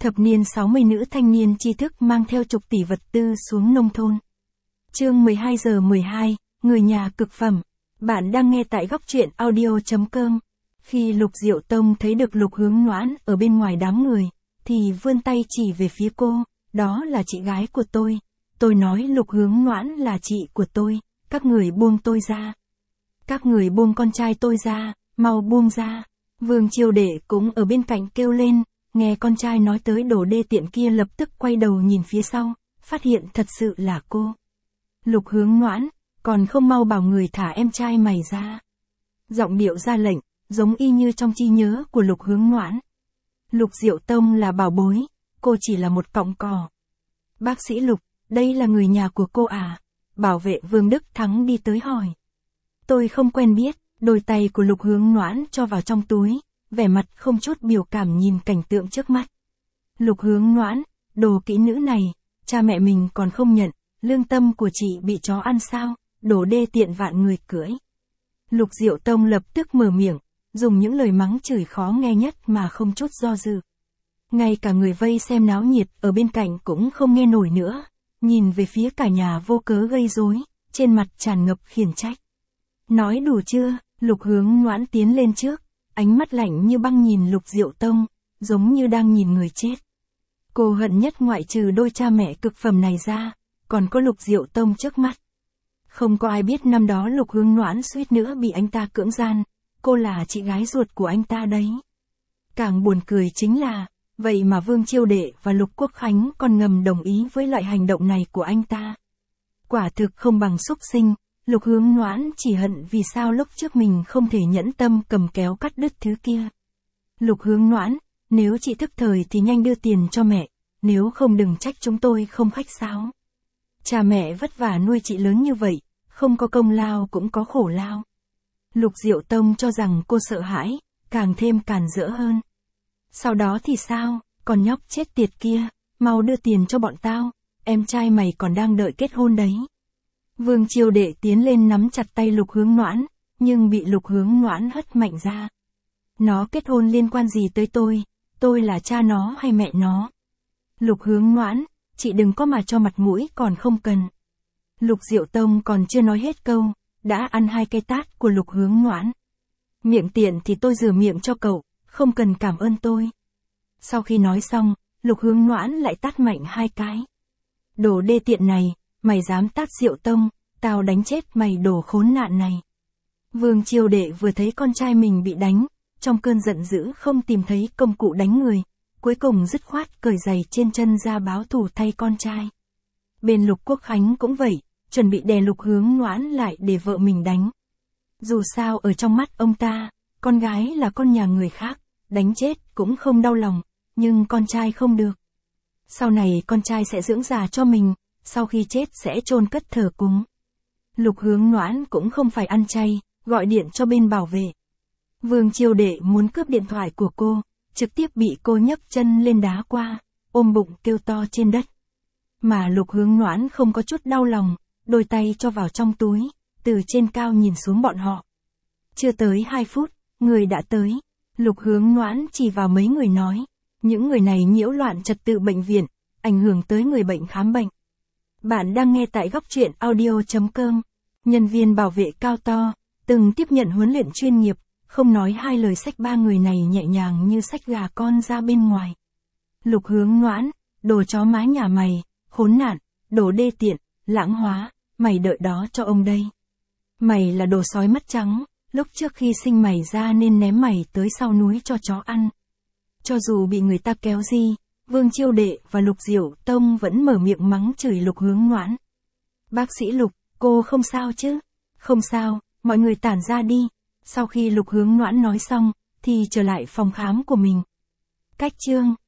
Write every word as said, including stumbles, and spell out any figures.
Thập niên sáu mươi nữ thanh niên tri thức mang theo chục tỷ vật tư xuống nông thôn. Chương mười hai giờ mười hai, người nhà cực phẩm. Bạn đang nghe tại góc truyện audio chấm com. Khi Lục Diệu Tông thấy được Lục Hướng Noãn ở bên ngoài đám người, thì vươn tay chỉ về phía cô, đó là chị gái của tôi. Tôi nói Lục Hướng Noãn là chị của tôi, các người buông tôi ra. Các người buông con trai tôi ra, mau buông ra. Vương Chiêu Đệ cũng ở bên cạnh kêu lên, nghe con trai nói tới đồ đê tiện kia lập tức quay đầu nhìn phía sau, phát hiện thật sự là cô. Lục Hướng Noãn, còn không mau bảo người thả em trai mày ra. Giọng điệu ra lệnh, giống y như trong trí nhớ của Lục Hướng Noãn. Lục Diệu Tông là bảo bối, cô chỉ là một cọng cỏ. Bác sĩ Lục, đây là người nhà của cô à? Bảo vệ Vương Đức Thắng đi tới hỏi. Tôi không quen biết, đôi tay của Lục Hướng Noãn cho vào trong túi, vẻ mặt không chút biểu cảm nhìn cảnh tượng trước mắt. Lục Hướng Noãn, đồ kỹ nữ này, cha mẹ mình còn không nhận, lương tâm của chị bị chó ăn sao, đồ đê tiện vạn người cưỡi. Lục Diệu Tông lập tức mở miệng, dùng những lời mắng chửi khó nghe nhất mà không chút do dự. Ngay cả người vây xem náo nhiệt ở bên cạnh cũng không nghe nổi nữa, nhìn về phía cả nhà vô cớ gây rối, trên mặt tràn ngập khiển trách. Nói đủ chưa? Lục Hướng Noãn tiến lên trước, ánh mắt lạnh như băng nhìn Lục Diệu Tông, giống như đang nhìn người chết. Cô hận nhất ngoại trừ đôi cha mẹ cực phẩm này ra, còn có Lục Diệu Tông trước mắt. Không có ai biết năm đó Lục Hướng Noãn suýt nữa bị anh ta cưỡng gian, cô là chị gái ruột của anh ta đấy. Càng buồn cười chính là, vậy mà Vương Chiêu Đệ và Lục Quốc Khánh còn ngầm đồng ý với loại hành động này của anh ta. Quả thực không bằng súc sinh. Lục Hướng Noãn chỉ hận vì sao lúc trước mình không thể nhẫn tâm cầm kéo cắt đứt thứ kia. Lục Hướng Noãn, nếu chị thức thời thì nhanh đưa tiền cho mẹ, nếu không đừng trách chúng tôi không khách sáo. Cha mẹ vất vả nuôi chị lớn như vậy, không có công lao cũng có khổ lao. Lục Diệu Tông cho rằng cô sợ hãi, càng thêm càn rỡ hơn. Sau đó thì sao, còn nhóc chết tiệt kia, mau đưa tiền cho bọn tao, em trai mày còn đang đợi kết hôn đấy. Vương Chiêu Đệ tiến lên nắm chặt tay Lục Hướng Noãn, nhưng bị Lục Hướng Noãn hất mạnh ra. Nó kết hôn liên quan gì tới tôi, tôi là cha nó hay mẹ nó? Lục Hướng Noãn, chị đừng có mà cho mặt mũi còn không cần. Lục Diệu Tông còn chưa nói hết câu, đã ăn hai cái tát của Lục Hướng Noãn. Miệng tiện thì tôi rửa miệng cho cậu, không cần cảm ơn tôi. Sau khi nói xong, Lục Hướng Noãn lại tát mạnh hai cái. Đồ đê tiện này, mày dám tát Diệu Tông, tao đánh chết mày đồ khốn nạn này. Vương Chiêu Đệ vừa thấy con trai mình bị đánh, trong cơn giận dữ không tìm thấy công cụ đánh người, cuối cùng dứt khoát cởi giày trên chân ra báo thù thay con trai. Bên Lục Quốc Khánh cũng vậy, chuẩn bị đè Lục Hướng Noãn lại để vợ mình đánh. Dù sao ở trong mắt ông ta, con gái là con nhà người khác, đánh chết cũng không đau lòng, nhưng con trai không được. Sau này con trai sẽ dưỡng già cho mình, sau khi chết sẽ chôn cất thờ cúng. Lục Hướng Noãn cũng không phải ăn chay, gọi điện cho bên bảo vệ. Vương Chiêu Đệ muốn cướp điện thoại của cô, trực tiếp bị cô nhấc chân lên đá qua, ôm bụng kêu to trên đất. Mà Lục Hướng Noãn không có chút đau lòng, đôi tay cho vào trong túi, từ trên cao nhìn xuống bọn họ. Chưa tới hai phút, người đã tới. Lục Hướng Noãn chỉ vào mấy người nói, những người này nhiễu loạn trật tự bệnh viện, ảnh hưởng tới người bệnh khám bệnh. Bạn đang nghe tại góc truyện audio chấm com. Nhân viên bảo vệ cao to, từng tiếp nhận huấn luyện chuyên nghiệp, không nói hai lời xách ba người này nhẹ nhàng như xách gà con ra bên ngoài. Lục Hướng Noãn, đồ chó má nhà mày, khốn nạn, đồ đê tiện, lãng hóa, mày đợi đó cho ông đây. Mày là đồ sói mất trắng, lúc trước khi sinh mày ra nên ném mày tới sau núi cho chó ăn. Cho dù bị người ta kéo di, Vương Chiêu Đệ và Lục Diệu Tông vẫn mở miệng mắng chửi Lục Hướng Noãn. Bác sĩ Lục, cô không sao chứ? Không sao, mọi người tản ra đi. Sau khi Lục Hướng Noãn nói xong, thì trở lại phòng khám của mình. Cách chương